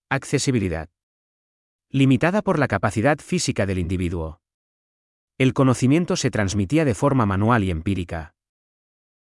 Accesibilidad. Limitada por la capacidad física del individuo. El conocimiento se transmitía de forma manual y empírica.